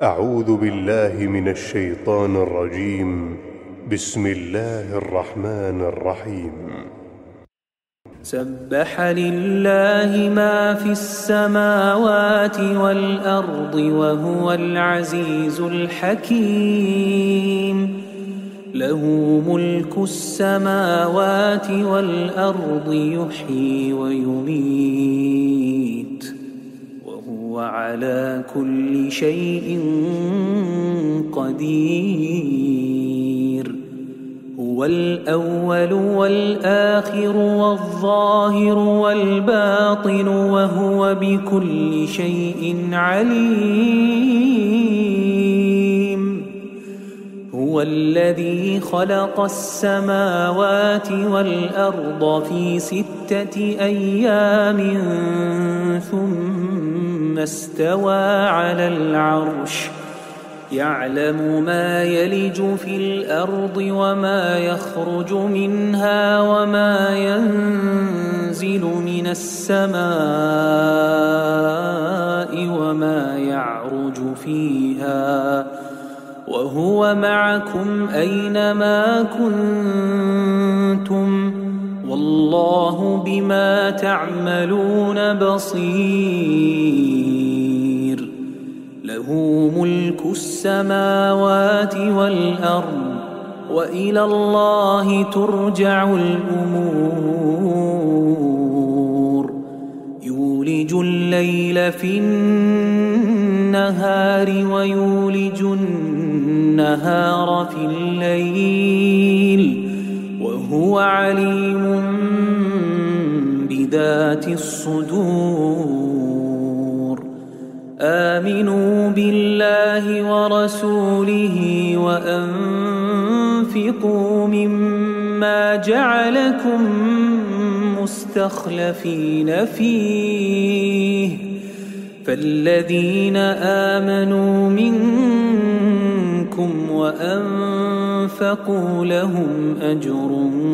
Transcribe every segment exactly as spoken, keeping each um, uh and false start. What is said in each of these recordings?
أعوذ بالله من الشيطان الرجيم. بسم الله الرحمن الرحيم. سبح لله ما في السماوات والأرض وهو العزيز الحكيم. له ملك السماوات والأرض يحيي ويميت وهو على كل شيء قدير. هو الأول والآخر والظاهر والباطن وهو بكل شيء عليم. هو الذي خلق السماوات والأرض في ستة أيام ثم استوى على العرش يعلم ما يلج في الأرض وما يخرج منها وما ينزل من السماء وما يعرج فيها وهو معكم أينما كنتم والله بما تعملون بصير. له ملك السماوات والأرض وإلى الله ترجع الأمور. يولج الليل في النهار ويولج النهار في الليل وهو عليم بذات الصدور. آمنوا بالله ورسوله وأنفقوا مما جعلكم مستخلفين فيه فالذين آمنوا منكم وأنفقوا لهم أجر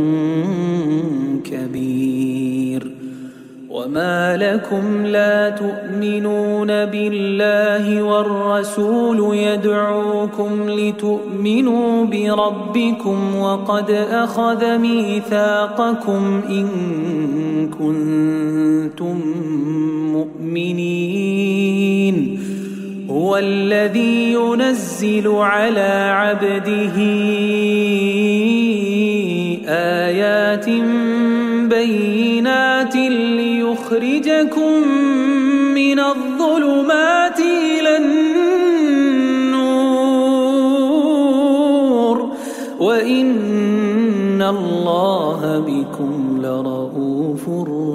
كبير. وما لكم لا تؤمنون بالله والرسول يدعوكم لتؤمنوا بربكم وقد أخذ ميثاقكم إن كنتم مؤمنين. هو الذي ينزل على عبده آيات بينات ليخرجكم من الظلمات إلى النور وإن الله بكم لرؤوف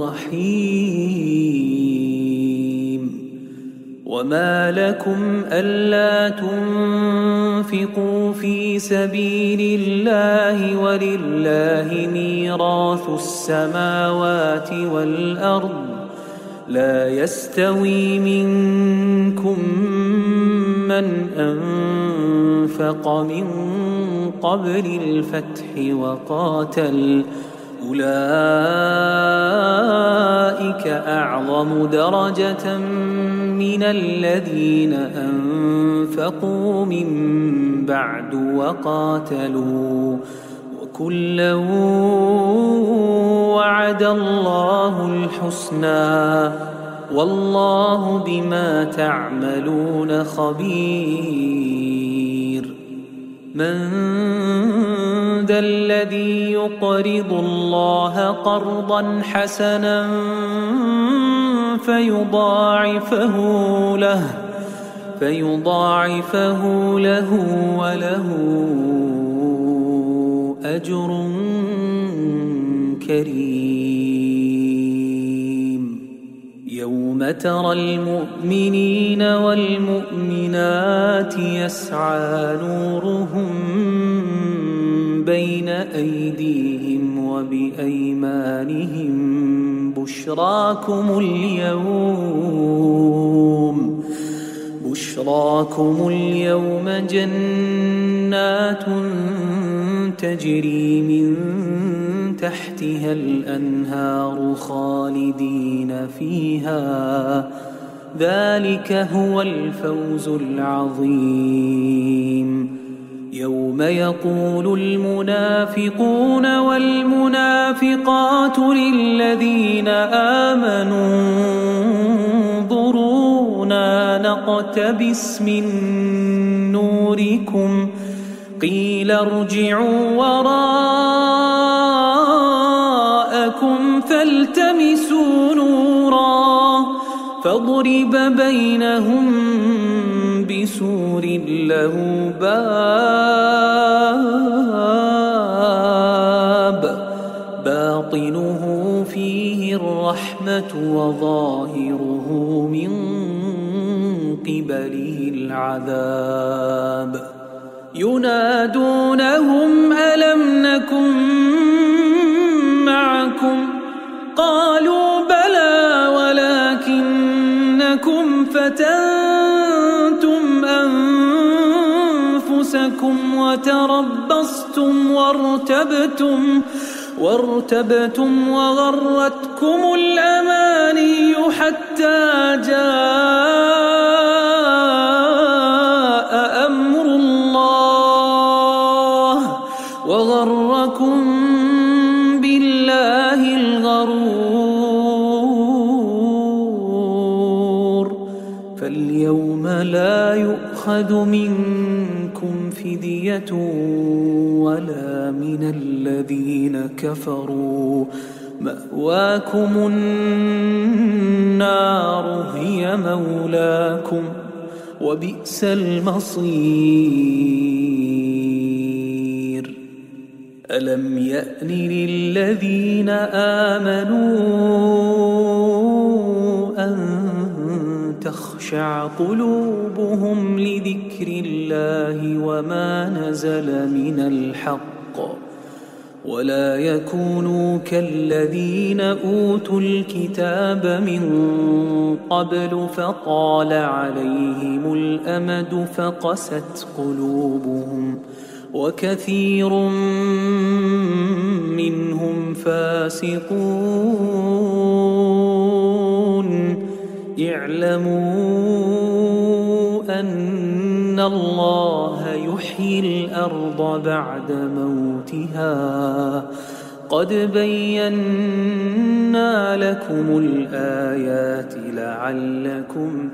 رحيم. وما لكم ألا تنفقوا في سبيل الله ولله ميراث السماوات والأرض لا يستوي منكم من أنفق من قبل الفتح وقاتل أولئك أعظم درجة من الذين أنفقوا من بعد وقاتلوا وكلا وعد الله الحسنى والله بما تعملون خبير. من ذا الذي يقرض الله قرضا حسنا فيضاعفه له فيضاعفه له وله أجر كريم. يوم ترى المؤمنين والمؤمنات يسعى نورهم بين أيديهم وبأيمانهم بشراكم اليوم بشراكم اليوم جنات تجري من تحتها الأنهار خالدين فيها ذلك هو الفوز العظيم. يوم يقول المنافقون والمنافقات للذين آمنوا انظرونا نقتبس من نوركم قيل ارجعوا وراءكم فالتمسوا نورا فضرب بينهم بسور له باب باطنه فيه الرحمة وظاهره من قبله العذاب ينادونهم ألم نكن معكم قالوا بلى ولكنكم فتنتم أنفسكم وتربصتم وارتبتم وارتبتم وغرتكم الأماني حتى جاء أمر الله وغركم بالله الغرور فاليوم لا يؤخذ منكم فدية ولا من الذين كفروا مأواكم النار هي مولاكم وبئس المصير. ألم يأن للذين آمنوا أن تخشع قلوبهم لذكر الله وما نزل من الحق ولا يكونوا كالذين أوتوا الكتاب من قبل فطال عليهم الأمد فقست قلوبهم وكثير منهم فاسقون. اعلموا أن الله يحيي الأرض بعد موتها قد بينا لكم الآيات لعلكم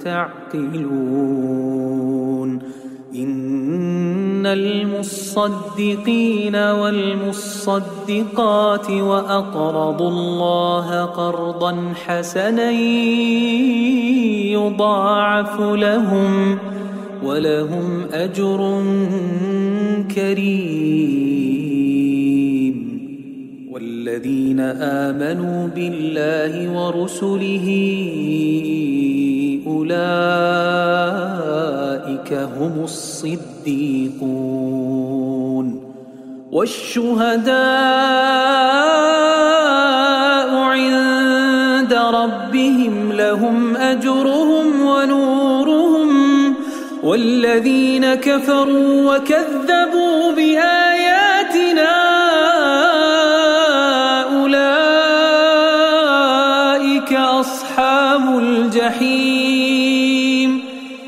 تعقلون. إن المصدقين والمصدقات وأقرضوا الله قرضا حسنا يضاعف لهم ولهم أجر كريم. والذين آمنوا بالله ورسله أولئك هم الصديقون والشهداء عند ربهم لهم أجرهم ونورهم والذين كفروا وكذبوا بآياتنا أولئك أصحاب الجحيم.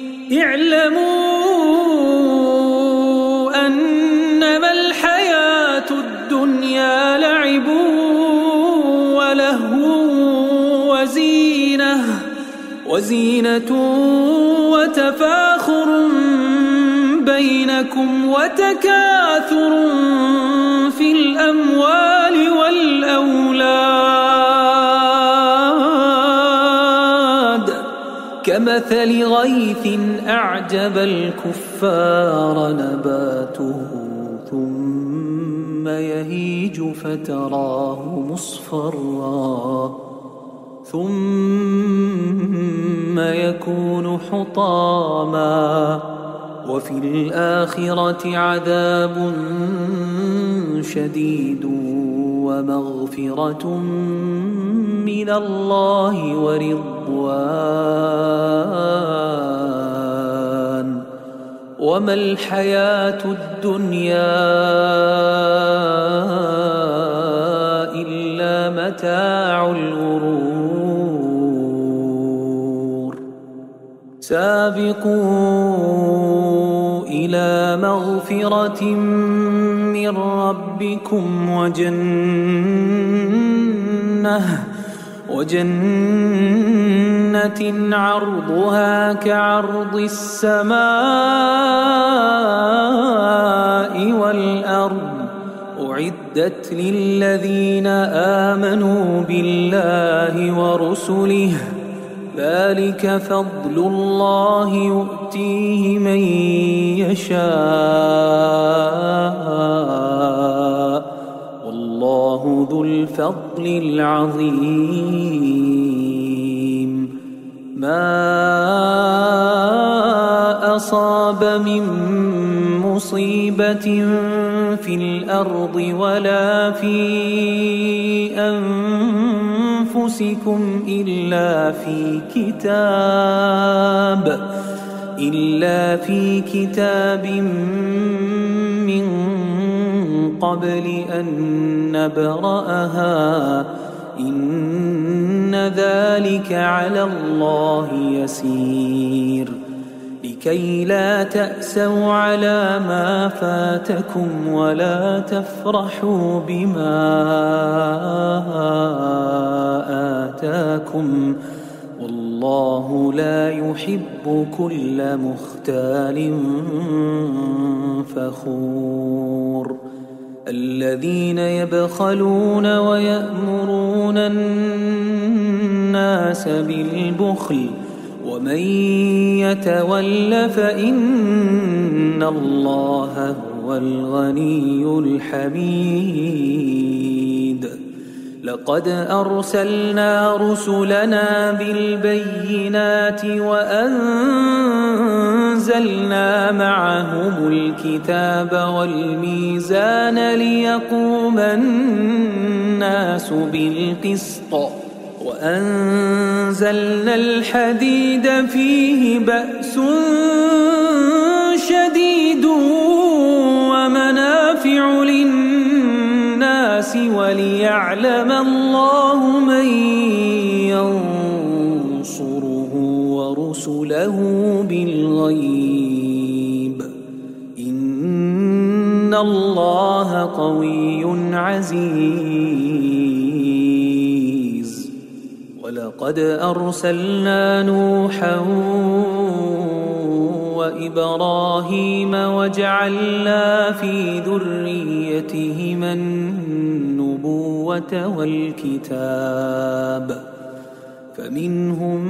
اعلموا أنما الحياة الدنيا لعب ولهو وزينة وزينة وتفاخر بينكم وتكاثر في الأموال والأولاد كمثل غيث أعجب الكفار نباته ثم يهيج فتراه مصفرا ثم يكون حطاما وفي الآخرة عذاب شديد ومغفرة من الله ورضوان وما الحياة الدنيا إلا متاع الغرور. سابقوا إلى مغفرة من ربكم وجنة وجنة عرضها كعرض السماء والأرض أعدت للذين آمنوا بالله ورسله ذلك فضل الله يؤتيه من يشاء والله ذو الفضل العظيم. ما أصاب من مصيبة في الأرض ولا في أنفسكم إلا في كتاب إلا في كتاب من قبل أن نبرأها إن ذلك على الله يسير. لكي لا تأسوا على ما فاتكم ولا تفرحوا بما آتاكم والله لا يحب كل مختال فخور. الذين يبخلون ويأمرون الناس بالبخل ومن يتول فإن الله هو الغني الحميد. لقد أرسلنا رسلنا بالبينات وأنزلنا معهم الكتاب والميزان ليقوم الناس بالقسط وأنزلنا الحديد فيه بأس شديد ومنافع للناس وليعلم الله من ينصره ورسله بالغيب إن الله قوي عزيز. ولقد أرسلنا نوحا وإبراهيم وجعلنا في ذريتهما النبوة والكتاب فمنهم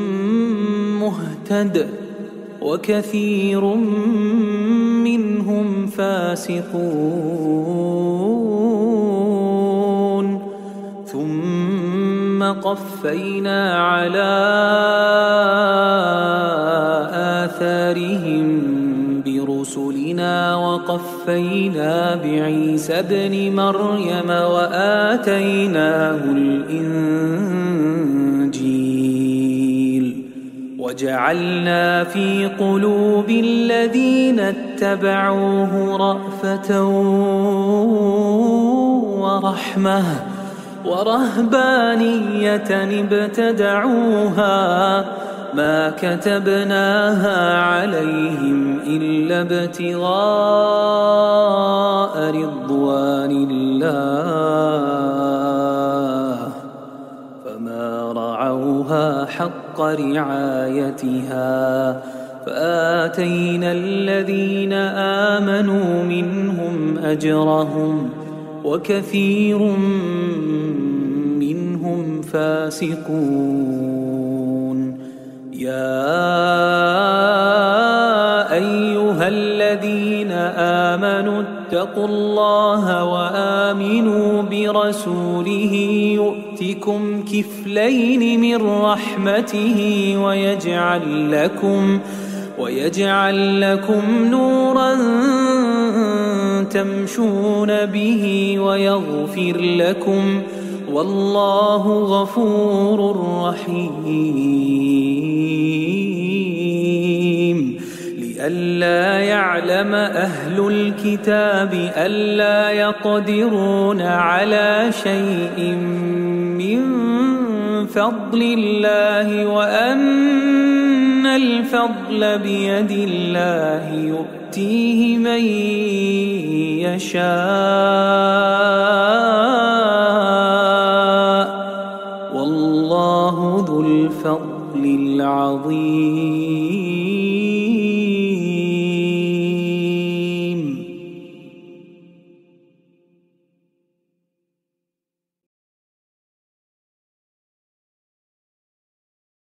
مهتد وكثير منهم فاسقون. ثم قفينا على آثارهم برسلنا وقفينا بعيسى ابن مريم وآتيناه الإنجيل وجعلنا في قلوب الذين اتبعوه رأفة ورحمة ورهبانية ابتدعوها ما كتبناها عليهم إلا ابتغاء رضوان الله فما رعوها حق رعايتها فآتينا الذين آمنوا منهم أجرهم وكثير منهم فاسقون. يا أيها الذين آمنوا اتقوا الله وآمنوا برسوله يؤتكم كفلين من رحمته ويجعل لكم ويجعل لكم نورا تمشون به ويغفر لكم والله غفور رحيم. لئلا يعلم أهل الكتاب ألا يقدرون على شيء من فضل الله وأن الفضل بيد الله يؤتيه من يشاء والله ذو الفضل العظيم.